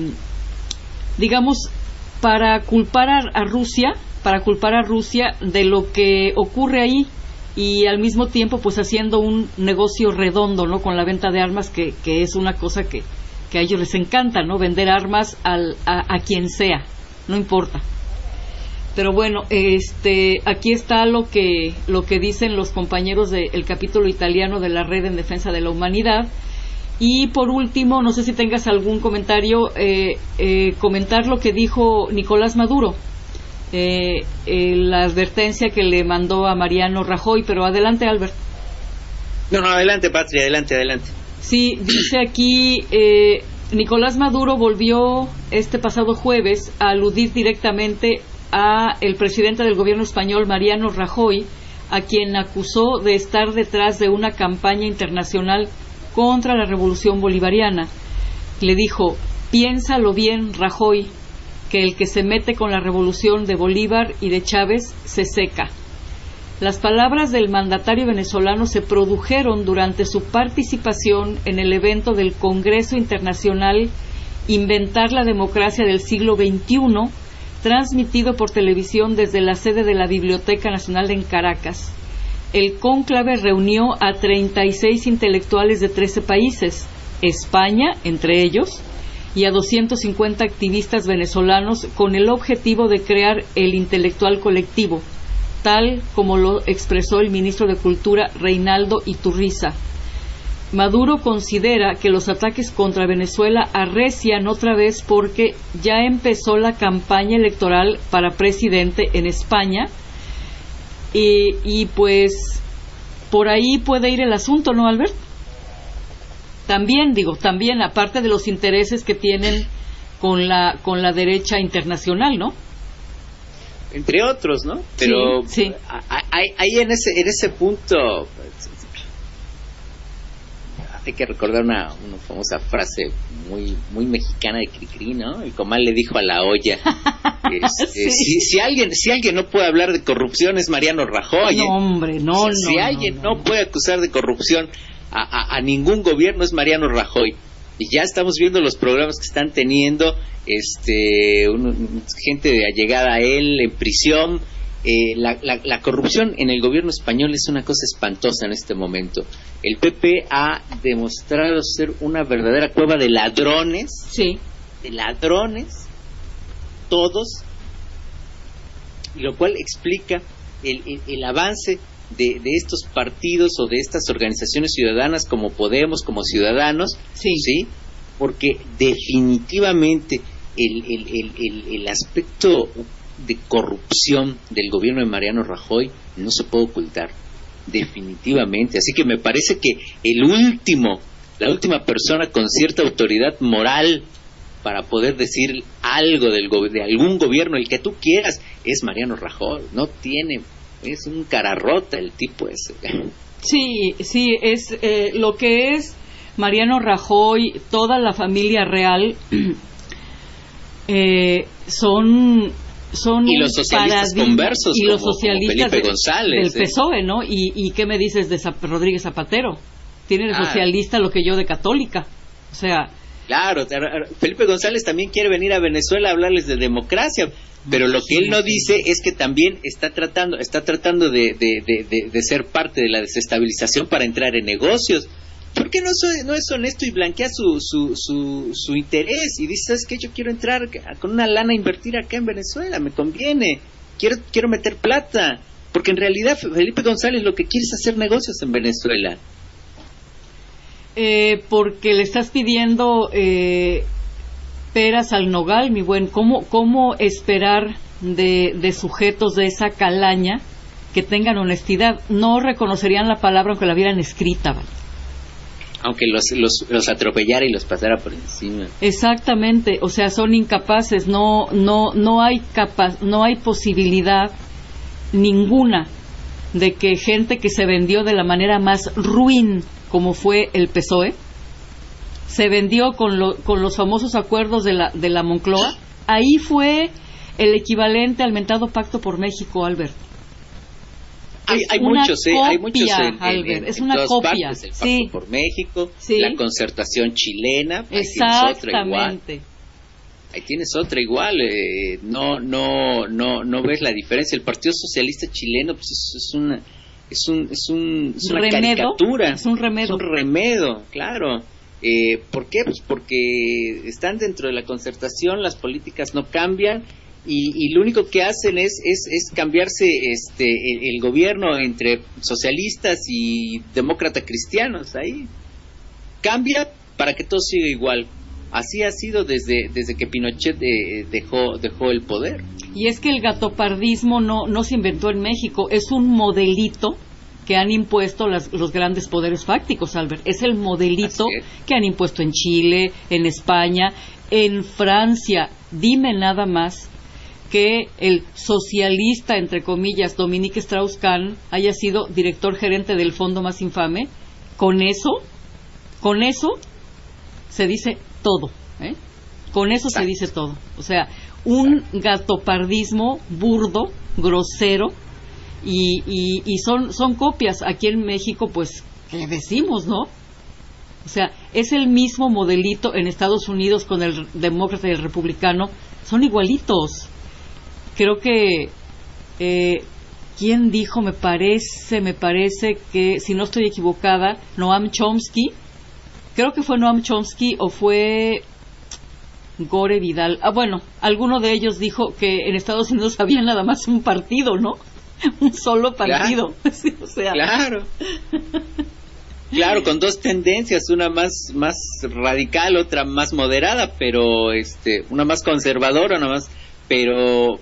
culpar a Rusia, de lo que ocurre ahí, y al mismo tiempo pues haciendo un negocio redondo, ¿no?, con la venta de armas, que es una cosa que a ellos les encanta, ¿no?, vender armas a quien sea, no importa. Pero bueno, aquí está lo que dicen los compañeros del capítulo italiano de la Red en Defensa de la Humanidad. Y por último, no sé si tengas algún comentario, comentar lo que dijo Nicolás Maduro. la advertencia que le mandó a Mariano Rajoy. Pero adelante, Albert. No, adelante, Patria, adelante. Sí, dice aquí, Nicolás Maduro volvió este pasado jueves a aludir directamente a el presidente del gobierno español, Mariano Rajoy, a quien acusó de estar detrás de una campaña internacional contra la revolución bolivariana. Le dijo: piénsalo bien, Rajoy, que el que se mete con la revolución de Bolívar y de Chávez se seca. Las palabras del mandatario venezolano se produjeron durante su participación en el evento del Congreso Internacional Inventar la Democracia del Siglo XXI, transmitido por televisión desde la sede de la Biblioteca Nacional en Caracas. El cónclave reunió a 36 intelectuales de 13 países, España entre ellos, y a 250 activistas venezolanos, con el objetivo de crear el intelectual colectivo, tal como lo expresó el ministro de Cultura, Reinaldo Iturriza. Maduro considera que los ataques contra Venezuela arrecian otra vez porque ya empezó la campaña electoral para presidente en España y pues por ahí puede ir el asunto, ¿no, Albert? También, aparte de los intereses que tienen con la derecha internacional, ¿no? Entre otros, ¿no? Pero sí. Ahí en ese punto hay que recordar una famosa frase muy mexicana de Cricri, ¿no? El comal le dijo a la olla. Sí. Si alguien no puede hablar de corrupción es Mariano Rajoy. No, hombre, no. Si alguien no puede acusar de corrupción a ningún gobierno es Mariano Rajoy. Y ya estamos viendo los programas que están teniendo, gente allegada a él en prisión. La corrupción en el gobierno español es una cosa espantosa en este momento. El PP ha demostrado ser una verdadera cueva de ladrones. Sí. De ladrones, todos, y lo cual explica el avance de estos partidos o de estas organizaciones ciudadanas como Podemos, como Ciudadanos, sí, porque definitivamente el aspecto de corrupción del gobierno de Mariano Rajoy no se puede ocultar, definitivamente. Así que me parece que la última persona con cierta autoridad moral para poder decir algo de algún gobierno, el que tú quieras, es Mariano Rajoy. No tiene, es un cararrota el tipo ese. Sí, es lo que es Mariano Rajoy, toda la familia real, son y los socialistas conversos y los socialistas como Felipe González del PSOE, ¿no? Y qué me dices de Rodríguez Zapatero. Tiene de socialista lo que yo de católica, o sea. Claro, Felipe González también quiere venir a Venezuela a hablarles de democracia, pero lo que él no dice es que también está tratando de ser parte de la desestabilización para entrar en negocios. ¿Por qué no es honesto y blanquea su interés? Y dice, ¿sabes qué? Yo quiero entrar con una lana a invertir acá en Venezuela, me conviene, quiero meter plata, porque en realidad Felipe González lo que quiere es hacer negocios en Venezuela. Porque le estás pidiendo peras al nogal, mi buen. ¿Cómo esperar de sujetos de esa calaña que tengan honestidad? No reconocerían la palabra aunque la vieran escrita, ¿vale? Aunque los atropellara y los pasara por encima. Exactamente, o sea, son incapaces, no hay posibilidad ninguna de que gente que se vendió de la manera más ruin, como fue el PSOE, se vendió con los famosos acuerdos de la Moncloa. Ahí fue el equivalente al mentado Pacto por México, Albert. Hay muchos Albert, es una copia. Partes, el Pacto por México, la concertación chilena. Exactamente. Ahí tienes otra igual. No ves la diferencia. El Partido Socialista Chileno, pues es una caricatura. Es un remedo, claro. ¿Por qué? Pues porque están dentro de la concertación, las políticas no cambian. Y lo único que hacen es cambiarse el gobierno entre socialistas y demócratas cristianos. Ahí cambia para que todo siga igual. Así ha sido desde que Pinochet dejó el poder. Y es que el gatopardismo no se inventó en México, es un modelito que han impuesto los grandes poderes fácticos, Albert. Es el modelito que han impuesto en Chile, en España, en Francia. Dime nada más que el socialista, entre comillas, Dominique Strauss-Kahn haya sido director gerente del fondo más infame. Con eso se dice todo, ¿eh? Con eso se dice todo. O sea, un gatopardismo burdo, grosero, y son copias. Aquí en México, pues, ¿qué decimos, no? O sea, es el mismo modelito en Estados Unidos con el demócrata y el republicano. Son igualitos. Creo que ¿quién dijo? Me parece que, si no estoy equivocada, Noam Chomsky. Creo que fue Noam Chomsky o fue Gore Vidal. Bueno, alguno de ellos dijo que en Estados Unidos había nada más un partido, ¿no? Un solo partido. Claro. Sí, o sea. Claro, con dos tendencias, una más radical, otra más moderada, pero una más conservadora, una más, pero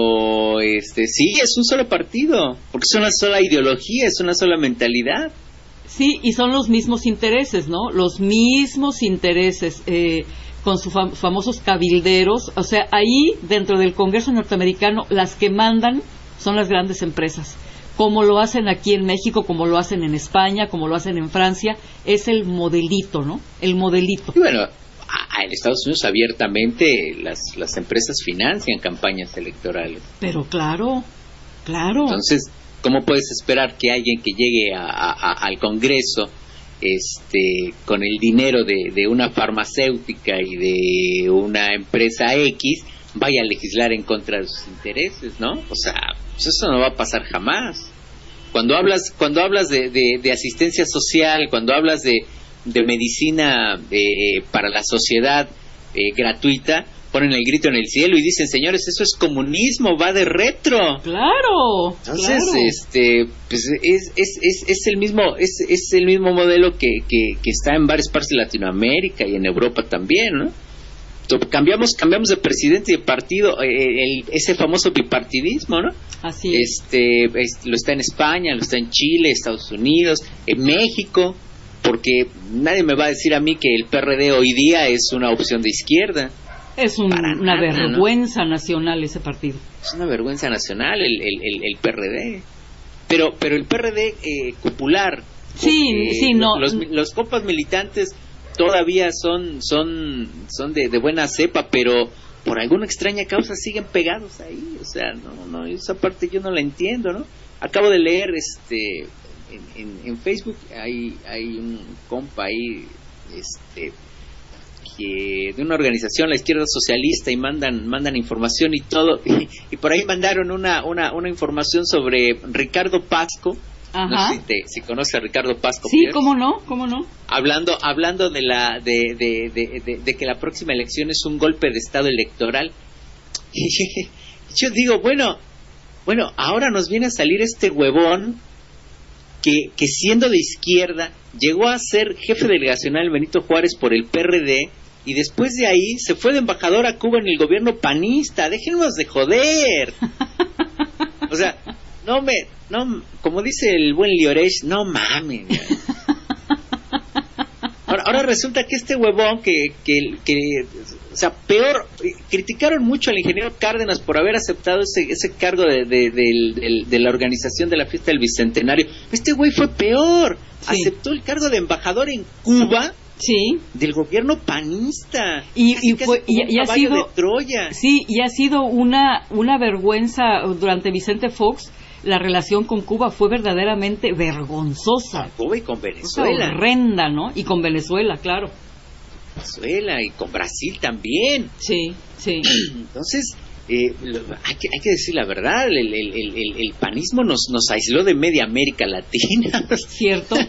sí, es un solo partido, porque es una sola ideología, es una sola mentalidad. Sí, y son los mismos intereses, ¿no? Los mismos intereses, con sus famosos cabilderos. O sea, ahí, dentro del Congreso norteamericano, las que mandan son las grandes empresas. Como lo hacen aquí en México, como lo hacen en España, como lo hacen en Francia. Es el modelito, ¿no? El modelito. Y bueno, en Estados Unidos abiertamente las empresas financian campañas electorales. Pero claro. Entonces, ¿cómo puedes esperar que alguien que llegue al Congreso con el dinero de una farmacéutica y de una empresa X vaya a legislar en contra de sus intereses, ¿no? O sea, pues eso no va a pasar jamás. Cuando hablas de asistencia social, cuando hablas de medicina para la sociedad gratuita, ponen el grito en el cielo y dicen, señores, eso es comunismo, va de retro. Claro. Entonces, pues es el mismo modelo que está en varias partes de Latinoamérica y en Europa también, ¿no? Cambiamos de presidente y de partido, ese famoso bipartidismo, ¿no? Así es. Lo está en España, lo está en Chile, Estados Unidos, en México, porque nadie me va a decir a mí que el PRD hoy día es una opción de izquierda. Es una vergüenza, ¿no?, nacional ese partido. Es una vergüenza nacional el PRD. Pero el PRD popular. Sí, no. Los compas militantes todavía son de buena cepa, pero por alguna extraña causa siguen pegados ahí. O sea, no, esa parte yo no la entiendo, ¿no? Acabo de leer en Facebook hay un compa ahí que de una organización, la izquierda socialista, y mandan información y todo, y por ahí mandaron una información sobre Ricardo Pasco. Ajá. No sé si conoce a Ricardo Pasco. Sí, Pierce. ¿Cómo no? Hablando de que la próxima elección es un golpe de estado electoral. Y yo digo, bueno, ahora nos viene a salir este huevón que siendo de izquierda llegó a ser jefe delegacional Benito Juárez por el PRD, y después de ahí se fue de embajador a Cuba en el gobierno panista. Déjennos de joder. O sea, no, como dice el buen Liorech, no mames. Ahora resulta que este huevón que o sea, peor, criticaron mucho al ingeniero Cárdenas por haber aceptado ese cargo de la organización de la fiesta del Bicentenario. Este güey fue peor. Sí. Aceptó el cargo de embajador en Cuba. Sí. Del gobierno panista. Y ha sido de Troya. Sí, y ha sido una vergüenza durante Vicente Fox. La relación con Cuba fue verdaderamente vergonzosa. Con Cuba y con Venezuela. Horrenda, ¿no? Y con Venezuela, claro. Venezuela y con Brasil también. Sí. Entonces, hay que decir la verdad, el panismo nos aisló de media América Latina.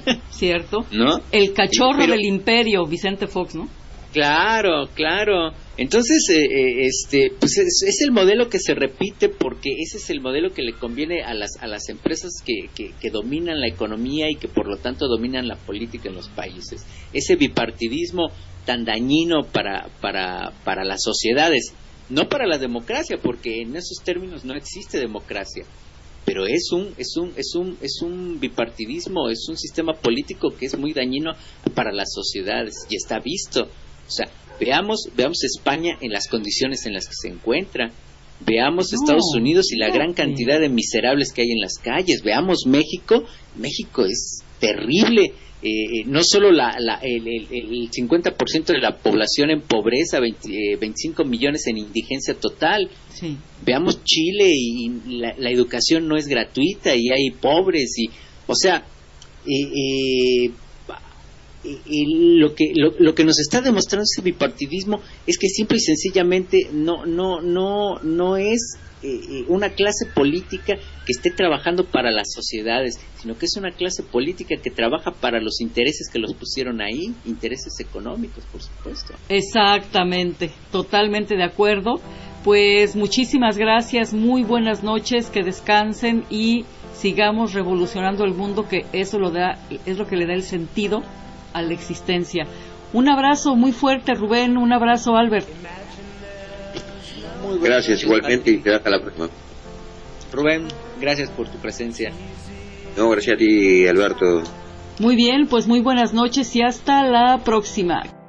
Cierto. ¿No? El cachorro del imperio, Vicente Fox, ¿no? Claro. Entonces, pues es el modelo que se repite porque ese es el modelo que le conviene a las empresas que dominan la economía y que por lo tanto dominan la política en los países. Ese bipartidismo tan dañino para las sociedades, no para la democracia, porque en esos términos no existe democracia, pero es un bipartidismo, es un sistema político que es muy dañino para las sociedades y está visto. O sea, veamos España en las condiciones en las que se encuentra, veamos Estados Unidos y la gran cantidad de miserables que hay en las calles, veamos México es terrible. No solo el 50% de la población en pobreza, 25 millones en indigencia total. Sí. Veamos Chile y la educación no es gratuita y hay pobres y, o sea, lo que nos está demostrando ese bipartidismo es que simple y sencillamente no es una clase política que esté trabajando para las sociedades, sino que es una clase política que trabaja para los intereses que los pusieron ahí, intereses económicos, por supuesto. Exactamente, totalmente de acuerdo. Pues muchísimas gracias, muy buenas noches, que descansen y sigamos revolucionando el mundo, que eso es lo que le da el sentido a la existencia. Un abrazo muy fuerte, Rubén, un abrazo, Albert. Gracias, igualmente, y hasta la próxima. Rubén, gracias por tu presencia. No, gracias a ti, Alberto. Muy bien, pues muy buenas noches y hasta la próxima.